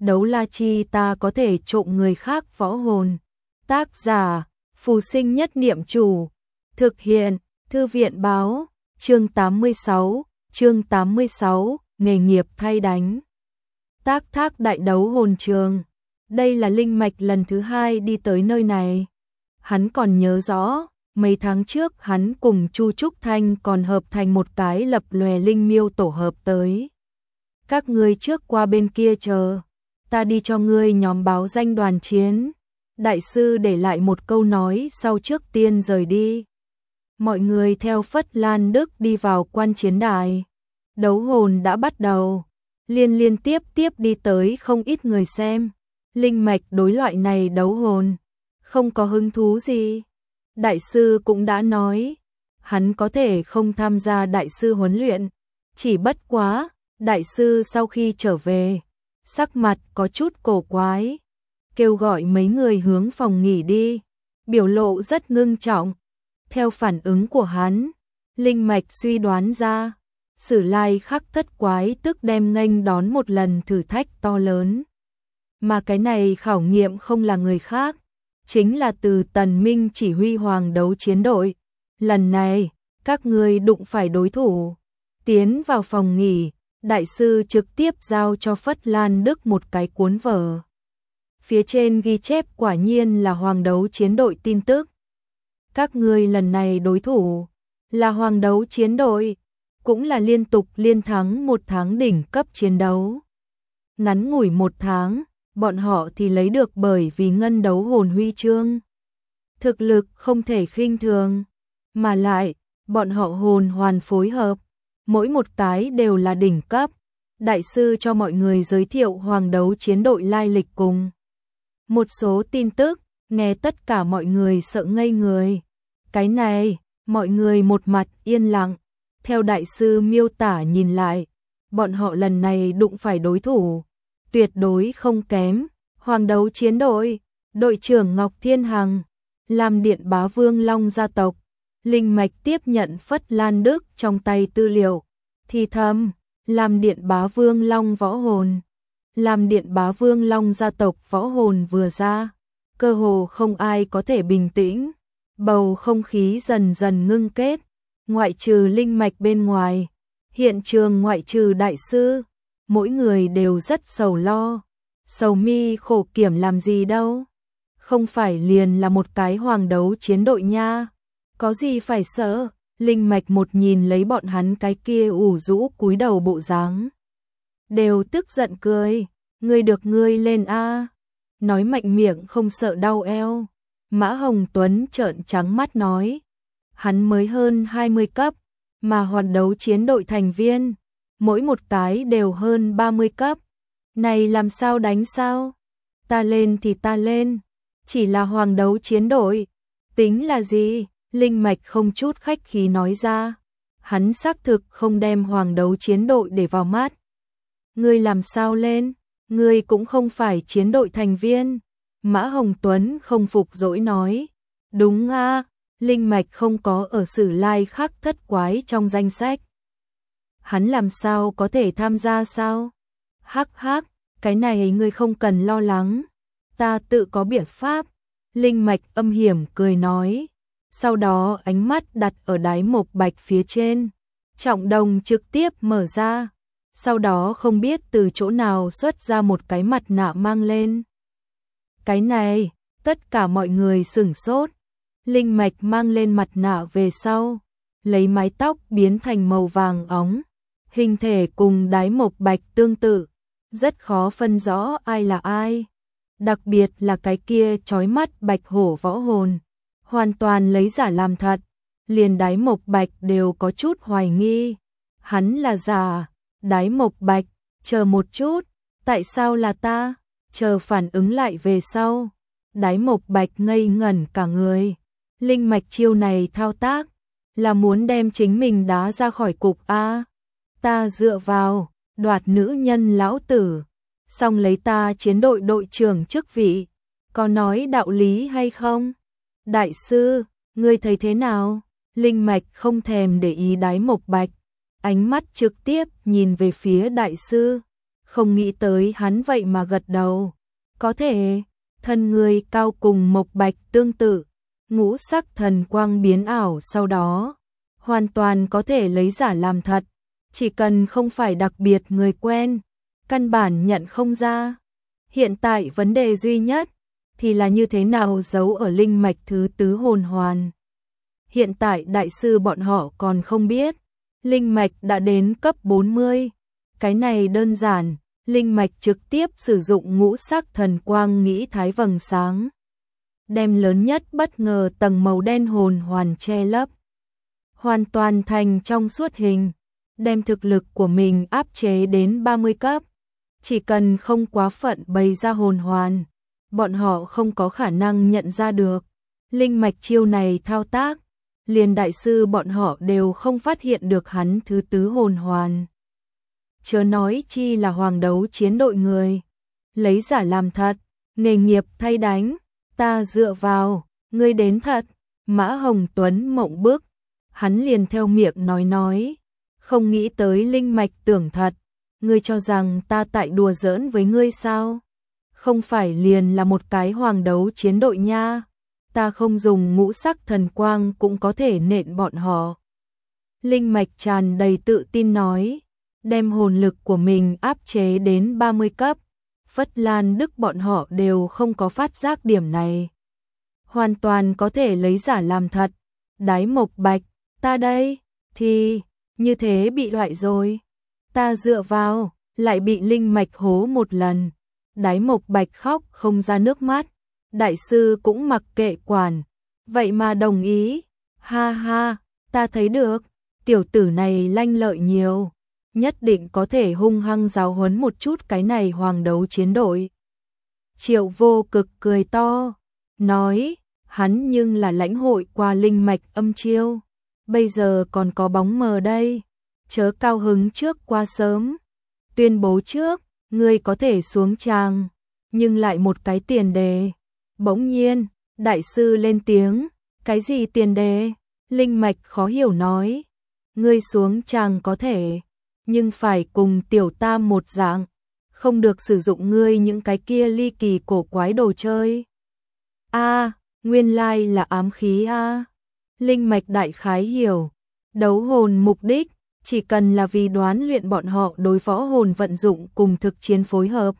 đấu la chi ta có thể trộm người khác võ hồn. Tác giả, Phù Sinh Nhất Niệm Chủ. Thực hiện, Thư viện Báo, chương 86, nghề nghiệp thay đánh. Tác Thác Đại Đấu Hồn Trường. Đây là Linh Mạch lần thứ 2 đi tới nơi này. Hắn còn nhớ rõ, mấy tháng trước hắn cùng Chu Trúc Thanh còn hợp thành một cái lập lòe linh miêu tổ hợp tới. Các ngươi trước qua bên kia chờ, ta đi cho ngươi nhóm báo danh đoàn chiến. Đại sư để lại một câu nói sau trước tiên rời đi. Mọi người theo Phất Lan Đức đi vào quan chiến đài. Đấu hồn đã bắt đầu. Liên tiếp đi tới không ít người xem. Linh Mạch đối loại này đấu hồn không có hứng thú gì. Đại sư cũng đã nói, hắn có thể không tham gia đại sư huấn luyện. Chỉ bất quá, đại sư sau khi trở về, sắc mặt có chút cổ quái. Kêu gọi mấy người hướng phòng nghỉ đi. Biểu lộ rất ngưng trọng. Theo phản ứng của hắn, Linh Mạch suy đoán ra, Sử Lai Khắc Thất Quái tức đem nghênh đón một lần thử thách to lớn. Mà cái này khảo nghiệm không là người khác, chính là từ Tần Minh chỉ huy Hoàng Đấu Chiến đội. Lần này, các ngươi đụng phải đối thủ. Tiến vào phòng nghỉ, đại sư trực tiếp giao cho Phất Lan Đức một cái cuốn vở. Phía trên ghi chép quả nhiên là Hoàng Đấu Chiến đội tin tức. Các ngươi lần này đối thủ là Hoàng Đấu Chiến đội, cũng là liên tục liên thắng một tháng đỉnh cấp chiến đấu. Ngắn ngủi một tháng, bọn họ thì lấy được bởi vì ngân đấu hồn huy chương. Thực lực không thể khinh thường, mà lại, bọn họ hồn hoàn phối hợp, mỗi một cái đều là đỉnh cấp. Đại sư cho mọi người giới thiệu Hoàng Đấu Chiến đội lai lịch cùng một số tin tức, nghe tất cả mọi người sợ ngây người. Cái này, mọi người một mặt yên lặng. Theo đại sư miêu tả nhìn lại, bọn họ lần này đụng phải đối thủ tuyệt đối không kém. Hoàng Đấu Chiến đội, đội trưởng Ngọc Thiên Hằng, Lam Điện Bá Vương Long gia tộc. Linh Mạch tiếp nhận Phất Lan Đức trong tay tư liệu, thì thầm, Lam Điện Bá Vương Long võ hồn. Lam Điện Bá Vương Long gia tộc võ hồn vừa ra, cơ hồ không ai có thể bình tĩnh. Bầu không khí dần dần ngưng kết, ngoại trừ Linh Mạch bên ngoài, hiện trường ngoại trừ đại sư, mỗi người đều rất sầu lo. Sầu mi khổ kiểm làm gì đâu, không phải liền là một cái Hoàng Đấu Chiến đội nha, có gì phải sợ. Linh Mạch một nhìn lấy bọn hắn cái kia ủ rũ cúi đầu bộ dáng, đều tức giận cười. Ngươi được ngươi lên a, nói mạnh miệng không sợ đau eo. Mã Hồng Tuấn trợn trắng mắt nói, hắn mới hơn 20 cấp, mà Hoàng Đấu Chiến đội thành viên, mỗi một cái đều hơn 30 cấp. Này làm sao đánh sao? Ta lên thì ta lên, chỉ là Hoàng Đấu Chiến đội, tính là gì? Linh Mạch không chút khách khí nói ra, hắn xác thực không đem Hoàng Đấu Chiến đội để vào mắt. Ngươi làm sao lên? Ngươi cũng không phải chiến đội thành viên. Mã Hồng Tuấn không phục dỗi nói, đúng a, Linh Mạch không có ở Sử Lai Khắc Thất Quái trong danh sách. Hắn làm sao có thể tham gia sao? Hắc hắc, cái này ngươi không cần lo lắng, ta tự có biện pháp. Linh Mạch âm hiểm cười nói, sau đó ánh mắt đặt ở đái mộc bạch phía trên, trọng đồng trực tiếp mở ra, sau đó không biết từ chỗ nào xuất ra một cái mặt nạ mang lên. Cái này, tất cả mọi người sửng sốt. Linh Mạch mang lên mặt nạ về sau, lấy mái tóc biến thành màu vàng óng, hình thể cùng đái mộc bạch tương tự, rất khó phân rõ ai là ai. Đặc biệt là cái kia chói mắt bạch hổ võ hồn, hoàn toàn lấy giả làm thật, liền đái mộc bạch đều có chút hoài nghi. Hắn là giả. Đái mộc bạch, chờ một chút, tại sao là ta? Chờ phản ứng lại về sau, đái mộc bạch ngây ngẩn cả người. Linh Mạch chiêu này thao tác, là muốn đem chính mình đá ra khỏi cục a. Ta dựa vào, đoạt nữ nhân lão tử, xong lấy ta chiến đội đội trưởng chức vị, có nói đạo lý hay không? Đại sư, ngươi thấy thế nào? Linh Mạch không thèm để ý đái mộc bạch, ánh mắt trực tiếp nhìn về phía đại sư. không nghĩ tới hắn vậy mà gật đầu. Có thể, thân người cao cùng Mộc Bạch tương tự, ngũ sắc thần quang biến ảo sau đó, hoàn toàn có thể lấy giả làm thật, chỉ cần không phải đặc biệt người quen, căn bản nhận không ra. Hiện tại vấn đề duy nhất thì là như thế nào giấu ở linh mạch thứ tứ hồn hoàn. Hiện tại đại sư bọn họ còn không biết, linh mạch đã đến cấp 40. Cái này đơn giản, linh mạch trực tiếp sử dụng ngũ sắc thần quang nghĩ thái vầng sáng, đem lớn nhất bất ngờ tầng màu đen hồn hoàn che lấp, hoàn toàn thành trong suốt hình, đem thực lực của mình áp chế đến 30 cấp. Chỉ cần không quá phận bày ra hồn hoàn, bọn họ không có khả năng nhận ra được. Linh mạch chiêu này thao tác, liền đại sư bọn họ đều không phát hiện được hắn thứ tứ hồn hoàn. Chớ nói chi là hoàng đấu chiến đội người. Lấy giả làm thật, nghề nghiệp thay đánh, ta dựa vào, ngươi đến thật. Mã Hồng Tuấn mộng bức, hắn liền theo miệng nói, không nghĩ tới linh mạch tưởng thật. Ngươi cho rằng ta tại đùa giỡn với ngươi sao? Không phải liền là một cái hoàng đấu chiến đội nha. Ta không dùng ngũ sắc thần quang cũng có thể nện bọn họ. Linh mạch tràn đầy tự tin nói, đem hồn lực của mình áp chế đến 30 cấp. Phất Lan Đức bọn họ đều không có phát giác điểm này. Hoàn toàn có thể lấy giả làm thật. Đái Mộc Bạch, ta đây, thì, như thế bị loại rồi. Ta dựa vào, lại bị linh mạch hố một lần. Đái Mộc Bạch khóc không ra nước mắt. Đại sư cũng mặc kệ quản, vậy mà đồng ý. Ha ha, ta thấy được, tiểu tử này lanh lợi nhiều, nhất định có thể hung hăng giáo huấn một chút cái này hoàng đấu chiến đội. Triệu Vô Cực cười to, nói, hắn nhưng là lãnh hội qua linh mạch âm chiêu, bây giờ còn có bóng mờ đây, chớ cao hứng trước qua sớm. Tuyên bố trước, ngươi có thể xuống tràng, nhưng lại một cái tiền đề. Bỗng nhiên, đại sư lên tiếng, cái gì tiền đề? Linh mạch khó hiểu nói, ngươi xuống tràng có thể, nhưng phải cùng tiểu tam một dạng, không được sử dụng ngươi những cái kia ly kỳ cổ quái đồ chơi. A, nguyên lai là ám khí a. Linh mạch đại khái hiểu, đấu hồn mục đích, chỉ cần là vì đoán luyện bọn họ đối võ hồn vận dụng cùng thực chiến phối hợp.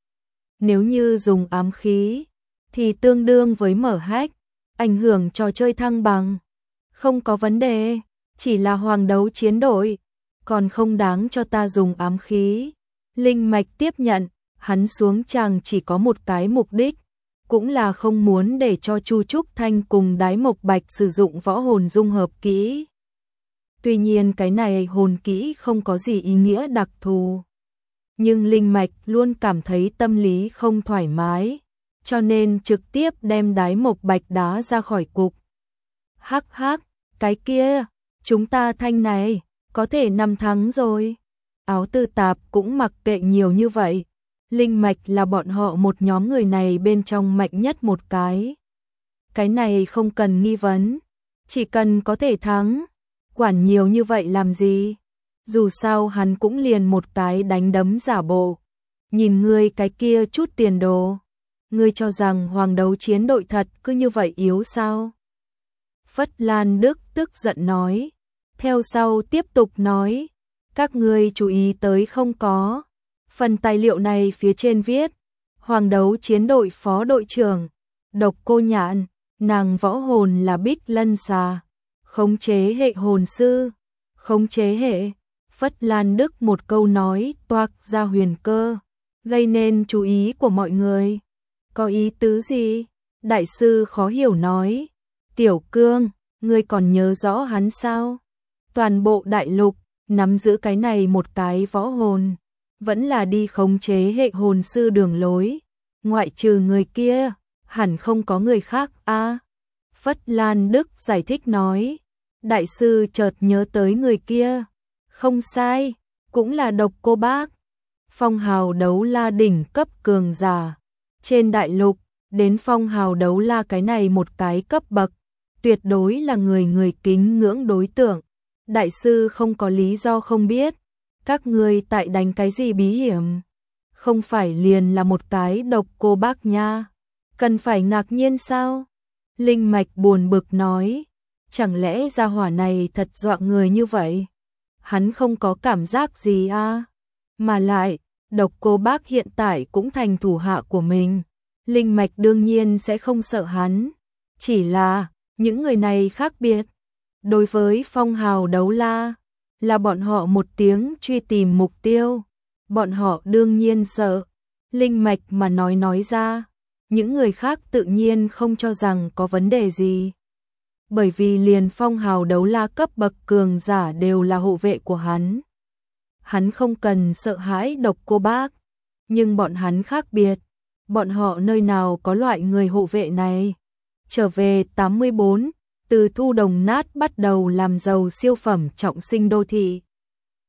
Nếu như dùng ám khí, thì tương đương với mở hack, ảnh hưởng trò chơi thăng bằng. Không có vấn đề, chỉ là hoàng đấu chiến đội, còn không đáng cho ta dùng ám khí. Linh mạch tiếp nhận, hắn xuống tràng chỉ có một cái mục đích, cũng là không muốn để cho Chu Trúc Thanh cùng Đái Mộc Bạch sử dụng võ hồn dung hợp kỹ. Tuy nhiên cái này hồn kỹ không có gì ý nghĩa đặc thù, nhưng linh mạch luôn cảm thấy tâm lý không thoải mái, cho nên trực tiếp đem Đái Mộc Bạch đá ra khỏi cục. Hắc hắc, cái kia, chúng ta thanh này, có thể 5 thắng rồi. Áo tư tạp cũng mặc kệ nhiều như vậy. Linh mạch là bọn họ một nhóm người này bên trong mạnh nhất một cái. Cái này không cần nghi vấn, chỉ cần có thể thắng, quản nhiều như vậy làm gì? Dù sao hắn cũng liền một cái đánh đấm giả bộ. Nhìn ngươi cái kia chút tiền đồ, ngươi cho rằng hoàng đấu chiến đội thật cứ như vậy yếu sao? Phất Lan Đức tức giận nói, theo sau tiếp tục nói, các ngươi chú ý tới không có? Phần tài liệu này phía trên viết, hoàng đấu chiến đội phó đội trưởng, Độc Cô Nhạn, nàng võ hồn là Bích Lân Xà, khống chế hệ hồn sư, khống chế hệ. Phất Lan Đức một câu nói toạc ra huyền cơ, gây nên chú ý của mọi người. Có ý tứ gì? Đại sư khó hiểu nói, Tiểu Cương, ngươi còn nhớ rõ hắn sao? Toàn bộ đại lục, nắm giữ cái này một cái võ hồn, vẫn là đi khống chế hệ hồn sư đường lối, ngoại trừ người kia, hẳn không có người khác a. Phất Lan Đức giải thích nói, đại sư chợt nhớ tới người kia, không sai, cũng là Độc Cô Bác, phong hào đấu la đỉnh cấp cường giả, trên đại lục, đến phong hào đấu la cái này một cái cấp bậc, tuyệt đối là người kính ngưỡng đối tượng. Đại sư không có lý do không biết, các ngươi tại đánh cái gì bí hiểm? không phải liền là một cái độc cô bác nha, cần phải ngạc nhiên sao? Linh Mạch buồn bực nói, chẳng lẽ gia hỏa này thật dọa người như vậy? Hắn không có cảm giác gì à? Mà lại, độc cô bác hiện tại cũng thành thủ hạ của mình. Linh Mạch đương nhiên sẽ không sợ hắn. Chỉ là, những người này khác biệt. Đối với phong hào đấu la, là bọn họ một tiếng truy tìm mục tiêu. Bọn họ đương nhiên sợ. Linh Mạch mà nói ra, những người khác tự nhiên không cho rằng có vấn đề gì. Bởi vì liền phong hào đấu la cấp bậc cường giả đều là hộ vệ của hắn. Hắn không cần sợ hãi độc cô bác, nhưng bọn hắn khác biệt. Bọn họ nơi nào có loại người hộ vệ này. Trở về 84, từ thu đồng nát bắt đầu làm giàu siêu phẩm trọng sinh đô thị.